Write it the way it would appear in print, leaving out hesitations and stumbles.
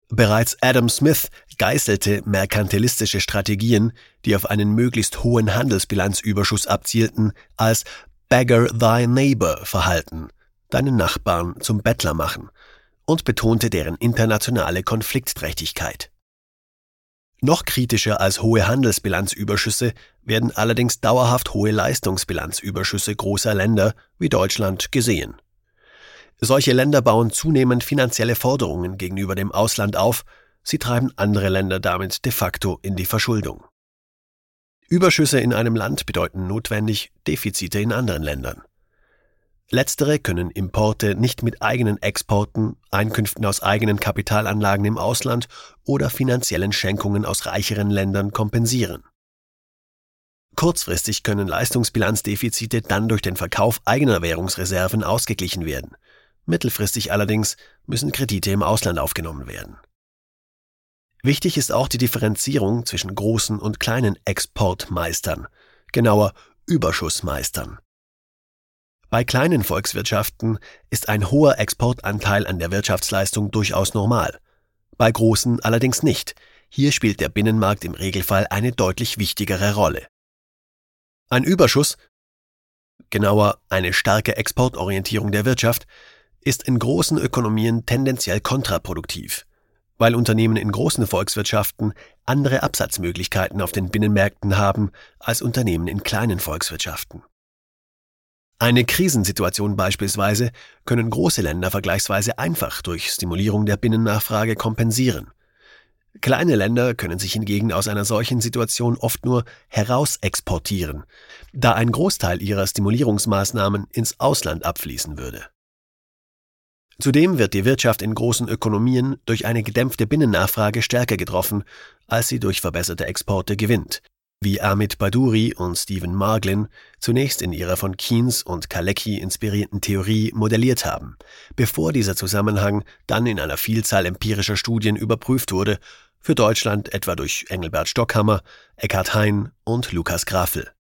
Bereits Adam Smith geißelte merkantilistische Strategien, die auf einen möglichst hohen Handelsbilanzüberschuss abzielten, als Beggar thy neighbor Verhalten, deinen Nachbarn zum Bettler machen, und betonte deren internationale Konfliktträchtigkeit. Noch kritischer als hohe Handelsbilanzüberschüsse werden allerdings dauerhaft hohe Leistungsbilanzüberschüsse großer Länder wie Deutschland gesehen. Solche Länder bauen zunehmend finanzielle Forderungen gegenüber dem Ausland auf, sie treiben andere Länder damit de facto in die Verschuldung. Überschüsse in einem Land bedeuten notwendig Defizite in anderen Ländern. Letztere können Importe nicht mit eigenen Exporten, Einkünften aus eigenen Kapitalanlagen im Ausland oder finanziellen Schenkungen aus reicheren Ländern kompensieren. Kurzfristig können Leistungsbilanzdefizite dann durch den Verkauf eigener Währungsreserven ausgeglichen werden. Mittelfristig allerdings müssen Kredite im Ausland aufgenommen werden. Wichtig ist auch die Differenzierung zwischen großen und kleinen Exportmeistern, genauer Überschussmeistern. Bei kleinen Volkswirtschaften ist ein hoher Exportanteil an der Wirtschaftsleistung durchaus normal. Bei großen allerdings nicht. Hier spielt der Binnenmarkt im Regelfall eine deutlich wichtigere Rolle. Ein Überschuss, genauer eine starke Exportorientierung der Wirtschaft, ist in großen Ökonomien tendenziell kontraproduktiv, weil Unternehmen in großen Volkswirtschaften andere Absatzmöglichkeiten auf den Binnenmärkten haben als Unternehmen in kleinen Volkswirtschaften. Eine Krisensituation beispielsweise können große Länder vergleichsweise einfach durch Stimulierung der Binnennachfrage kompensieren. Kleine Länder können sich hingegen aus einer solchen Situation oft nur herausexportieren, da ein Großteil ihrer Stimulierungsmaßnahmen ins Ausland abfließen würde. Zudem wird die Wirtschaft in großen Ökonomien durch eine gedämpfte Binnennachfrage stärker getroffen, als sie durch verbesserte Exporte gewinnt, wie Amit Bhaduri und Stephen Marglin zunächst in ihrer von Keynes und Kalecki inspirierten Theorie modelliert haben, bevor dieser Zusammenhang dann in einer Vielzahl empirischer Studien überprüft wurde, für Deutschland etwa durch Engelbert Stockhammer, Eckhard Hein und Lukas Grafel.